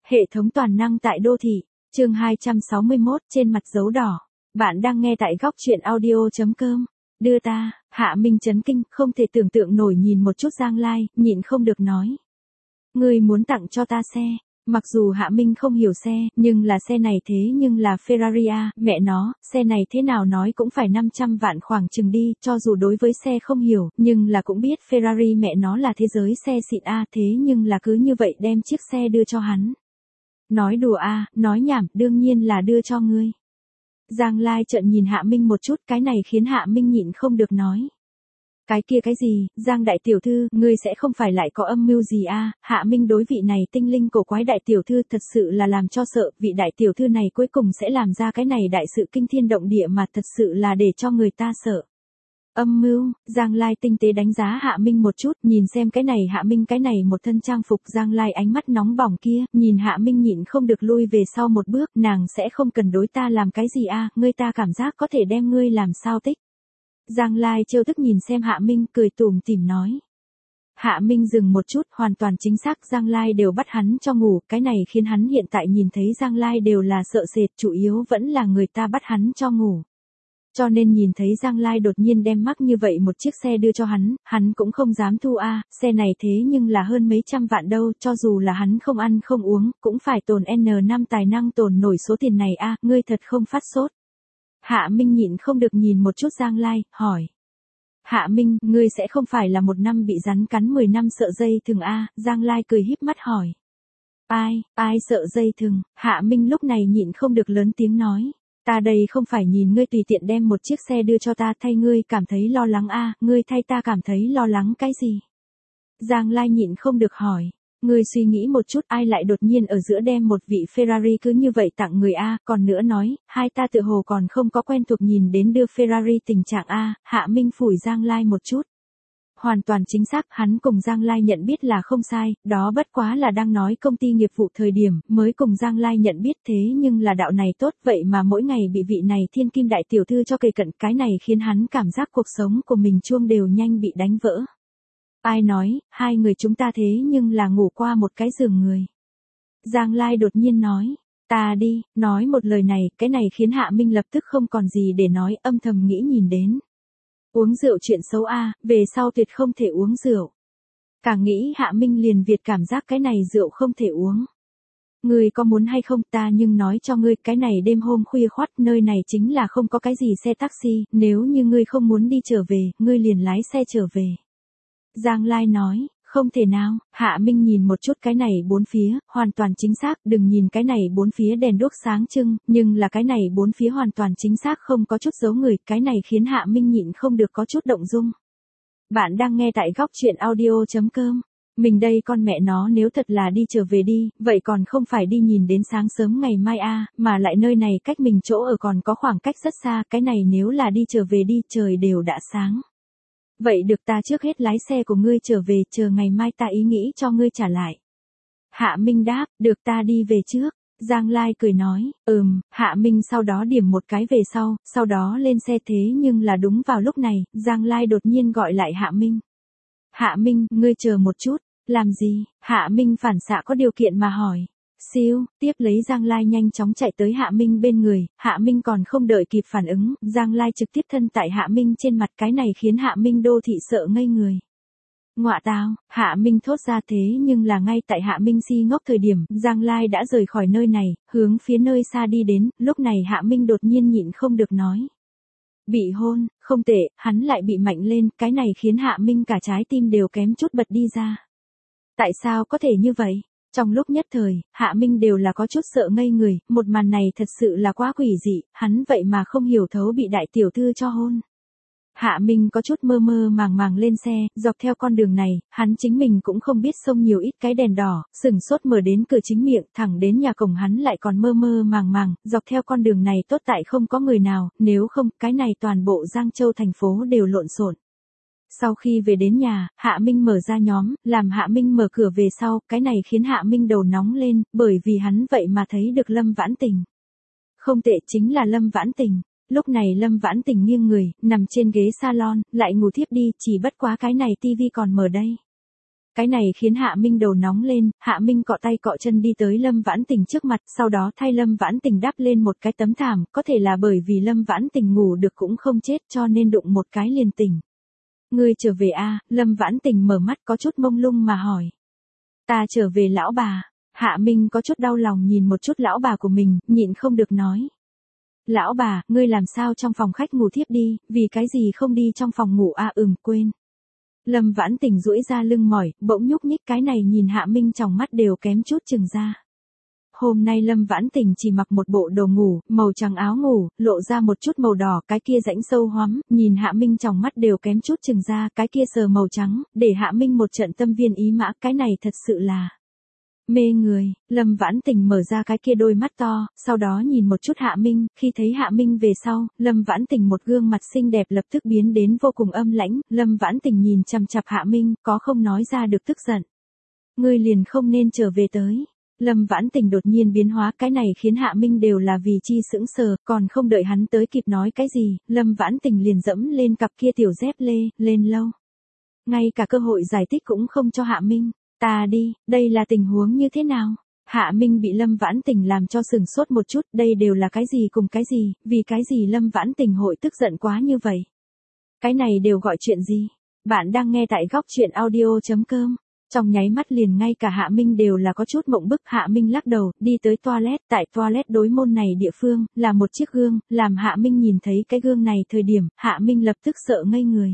Hệ thống toàn năng tại đô thị, chương 261, trên mặt dấu đỏ. Bạn đang nghe tại góc truyện audio.com. Đưa ta, Hạ Minh chấn kinh, không thể tưởng tượng nổi nhìn một chút Giang Lai, nhịn không được nói. Ngươi muốn tặng cho ta xe. Mặc dù Hạ Minh không hiểu xe, nhưng là xe này thế nhưng là Ferrari a, mẹ nó, xe này thế nào nói cũng phải 500 vạn khoảng chừng đi, cho dù đối với xe không hiểu, nhưng là cũng biết Ferrari mẹ nó là thế giới xe xịn a, thế nhưng là cứ như vậy đem chiếc xe đưa cho hắn. Nói đùa a, nói nhảm, đương nhiên là đưa cho ngươi. Giang Lai trợn nhìn Hạ Minh một chút, cái này khiến Hạ Minh nhịn không được nói. Cái kia cái gì, Giang đại tiểu thư, ngươi sẽ không phải lại có âm mưu gì a? Hạ Minh đối vị này tinh linh cổ quái đại tiểu thư thật sự là làm cho sợ, vị đại tiểu thư này cuối cùng sẽ làm ra cái này đại sự kinh thiên động địa mà thật sự là để cho người ta sợ. Âm mưu, Giang Lai tinh tế đánh giá Hạ Minh một chút, nhìn xem cái này Hạ Minh cái này một thân trang phục Giang Lai ánh mắt nóng bỏng kia, nhìn Hạ Minh nhịn không được lui về sau một bước, nàng sẽ không cần đối ta làm cái gì a, ngươi ta cảm giác có thể đem ngươi làm sao tích. Giang Lai trêu tức nhìn xem Hạ Minh, cười tủm tỉm nói. Hạ Minh dừng một chút, hoàn toàn chính xác Giang Lai đều bắt hắn cho ngủ, cái này khiến hắn hiện tại nhìn thấy Giang Lai đều là sợ sệt, chủ yếu vẫn là người ta bắt hắn cho ngủ. Cho nên nhìn thấy Giang Lai đột nhiên đem mắc như vậy một chiếc xe đưa cho hắn cũng không dám thu a, xe này thế nhưng là hơn mấy trăm vạn đâu, cho dù là hắn không ăn không uống, cũng phải tồn N5 tài năng tồn nổi số tiền này a, ngươi thật không phát sốt. Hạ Minh nhịn không được nhìn một chút Giang Lai, hỏi. Hạ Minh, ngươi sẽ không phải là một năm bị rắn cắn 10 năm sợ dây thừng a? Giang Lai cười híp mắt hỏi. Ai sợ dây thừng? Hạ Minh lúc này nhịn không được lớn tiếng nói. Ta đây không phải nhìn ngươi tùy tiện đem một chiếc xe đưa cho ta thay ngươi cảm thấy lo lắng a, ngươi thay ta cảm thấy lo lắng cái gì? Giang Lai nhịn không được hỏi. Ngươi suy nghĩ một chút, ai lại đột nhiên ở giữa đem một vị Ferrari cứ như vậy tặng người a, còn nữa nói, hai ta tự hồ còn không có quen thuộc nhìn đến đưa Ferrari tình trạng a. Hạ Minh phủi Giang Lai một chút. Hoàn toàn chính xác, hắn cùng Giang Lai nhận biết là không sai, đó bất quá là đang nói công ty nghiệp vụ thời điểm, mới cùng Giang Lai nhận biết thế nhưng là đạo này tốt vậy mà mỗi ngày bị vị này thiên kim đại tiểu thư cho kề cận, cái này khiến hắn cảm giác cuộc sống của mình chuông đều nhanh bị đánh vỡ. Ai nói, hai người chúng ta thế nhưng là ngủ qua một cái giường người. Giang Lai đột nhiên nói, ta đi, nói một lời này, cái này khiến Hạ Minh lập tức không còn gì để nói, âm thầm nghĩ nhìn đến. Uống rượu chuyện xấu a, về sau tuyệt không thể uống rượu. Càng nghĩ Hạ Minh liền việt cảm giác cái này rượu không thể uống. Ngươi có muốn hay không ta nhưng nói cho ngươi cái này đêm hôm khuya khoắt nơi này chính là không có cái gì xe taxi, nếu như ngươi không muốn đi trở về, ngươi liền lái xe trở về. Giang Lai nói, không thể nào, Hạ Minh nhìn một chút cái này bốn phía, hoàn toàn chính xác, đừng nhìn cái này bốn phía đèn đuốc sáng trưng, nhưng là cái này bốn phía hoàn toàn chính xác không có chút dấu người, cái này khiến Hạ Minh nhịn không được có chút động dung. Bạn đang nghe tại góc truyện audio.com. Mình đây con mẹ nó nếu thật là đi trở về đi, vậy còn không phải đi nhìn đến sáng sớm ngày mai a, mà lại nơi này cách mình chỗ ở còn có khoảng cách rất xa, cái này nếu là đi trở về đi, trời đều đã sáng. Vậy được ta trước hết lái xe của ngươi trở về, chờ ngày mai ta ý nghĩ cho ngươi trả lại. Hạ Minh đáp, được ta đi về trước. Giang Lai cười nói, Hạ Minh sau đó điểm một cái về sau đó lên xe thế nhưng là đúng vào lúc này, Giang Lai đột nhiên gọi lại Hạ Minh. Hạ Minh, ngươi chờ một chút, làm gì? Hạ Minh phản xạ có điều kiện mà hỏi. Siêu, tiếp lấy Giang Lai nhanh chóng chạy tới Hạ Minh bên người, Hạ Minh còn không đợi kịp phản ứng, Giang Lai trực tiếp thân tại Hạ Minh trên mặt, cái này khiến Hạ Minh đô thị sợ ngây người. Ngọa tao, Hạ Minh thốt ra thế nhưng là ngay tại Hạ Minh si ngốc thời điểm, Giang Lai đã rời khỏi nơi này, hướng phía nơi xa đi đến, lúc này Hạ Minh đột nhiên nhịn không được nói. Bị hôn, không tệ, hắn lại bị mạnh lên, cái này khiến Hạ Minh cả trái tim đều kém chút bật đi ra. Tại sao có thể như vậy? Trong lúc nhất thời, Hạ Minh đều là có chút sợ ngây người, một màn này thật sự là quá quỷ dị, hắn vậy mà không hiểu thấu bị đại tiểu thư cho hôn. Hạ Minh có chút mơ mơ màng lên xe, dọc theo con đường này, hắn chính mình cũng không biết xông nhiều ít cái đèn đỏ, sừng sốt mở đến cửa chính miệng, thẳng đến nhà cổng hắn lại còn mơ mơ màng, dọc theo con đường này tốt tại không có người nào, nếu không, cái này toàn bộ Giang Châu thành phố đều lộn xộn. Sau khi về đến nhà, Hạ Minh mở ra nhóm, làm Hạ Minh mở cửa về sau, cái này khiến Hạ Minh đầu nóng lên, bởi vì hắn vậy mà thấy được Lâm Vãn Tình. Không tệ, chính là Lâm Vãn Tình. Lúc này Lâm Vãn Tình nghiêng người, nằm trên ghế salon, lại ngủ thiếp đi, chỉ bất quá cái này tivi còn mở đây. Cái này khiến Hạ Minh đầu nóng lên, Hạ Minh cọ tay cọ chân đi tới Lâm Vãn Tình trước mặt, sau đó thay Lâm Vãn Tình đắp lên một cái tấm thảm, có thể là bởi vì Lâm Vãn Tình ngủ được cũng không chết cho nên đụng một cái liền tỉnh. Ngươi trở về a? Lâm Vãn Tình mở mắt có chút mông lung mà hỏi. Ta trở về lão bà. Hạ Minh có chút đau lòng nhìn một chút lão bà của mình, nhịn không được nói. Lão bà, ngươi làm sao trong phòng khách ngủ thiếp đi, vì cái gì không đi trong phòng ngủ a? Quên. Lâm Vãn Tình duỗi ra lưng mỏi, bỗng nhúc nhích cái này nhìn Hạ Minh trong mắt đều kém chút chừng ra. Hôm nay Lâm Vãn Tình chỉ mặc một bộ đồ ngủ, màu trắng áo ngủ, lộ ra một chút màu đỏ, cái kia rãnh sâu hoắm, nhìn Hạ Minh trong mắt đều kém chút chừng ra, cái kia sờ màu trắng, để Hạ Minh một trận tâm viên ý mã, cái này thật sự là mê người. Lâm Vãn Tình mở ra cái kia đôi mắt to, sau đó nhìn một chút Hạ Minh, khi thấy Hạ Minh về sau, Lâm Vãn Tình một gương mặt xinh đẹp lập tức biến đến vô cùng âm lãnh, Lâm Vãn Tình nhìn chằm chằm Hạ Minh, có không nói ra được tức giận. Ngươi liền không nên trở về tới. Lâm Vãn Tình đột nhiên biến hóa, cái này khiến Hạ Minh đều là vì chi sững sờ, còn không đợi hắn tới kịp nói cái gì, Lâm Vãn Tình liền dẫm lên cặp kia tiểu dép lê, lên lâu. Ngay cả cơ hội giải thích cũng không cho Hạ Minh. Ta đi, đây là tình huống như thế nào? Hạ Minh bị Lâm Vãn Tình làm cho sừng sốt một chút, đây đều là cái gì cùng cái gì, vì cái gì Lâm Vãn Tình hội tức giận quá như vậy? Cái này đều gọi chuyện gì? Bạn đang nghe tại góc chuyện audio.com. Trong nháy mắt liền ngay cả Hạ Minh đều là có chút mộng bức. Hạ Minh lắc đầu, đi tới toilet, tại toilet đối môn này địa phương, là một chiếc gương, làm Hạ Minh nhìn thấy cái gương này thời điểm, Hạ Minh lập tức sợ ngây người.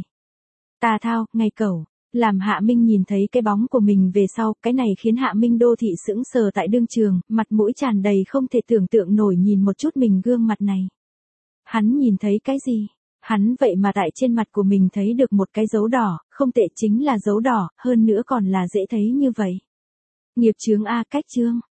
Ta thao, ngay cẩu. Làm Hạ Minh nhìn thấy cái bóng của mình về sau, cái này khiến Hạ Minh đô thị sững sờ tại đương trường, mặt mũi tràn đầy không thể tưởng tượng nổi nhìn một chút mình gương mặt này. Hắn nhìn thấy cái gì? Hắn vậy mà tại trên mặt của mình thấy được một cái dấu đỏ, không tệ chính là dấu đỏ, hơn nữa còn là dễ thấy như vậy. Nghiệp chướng a, cách chương.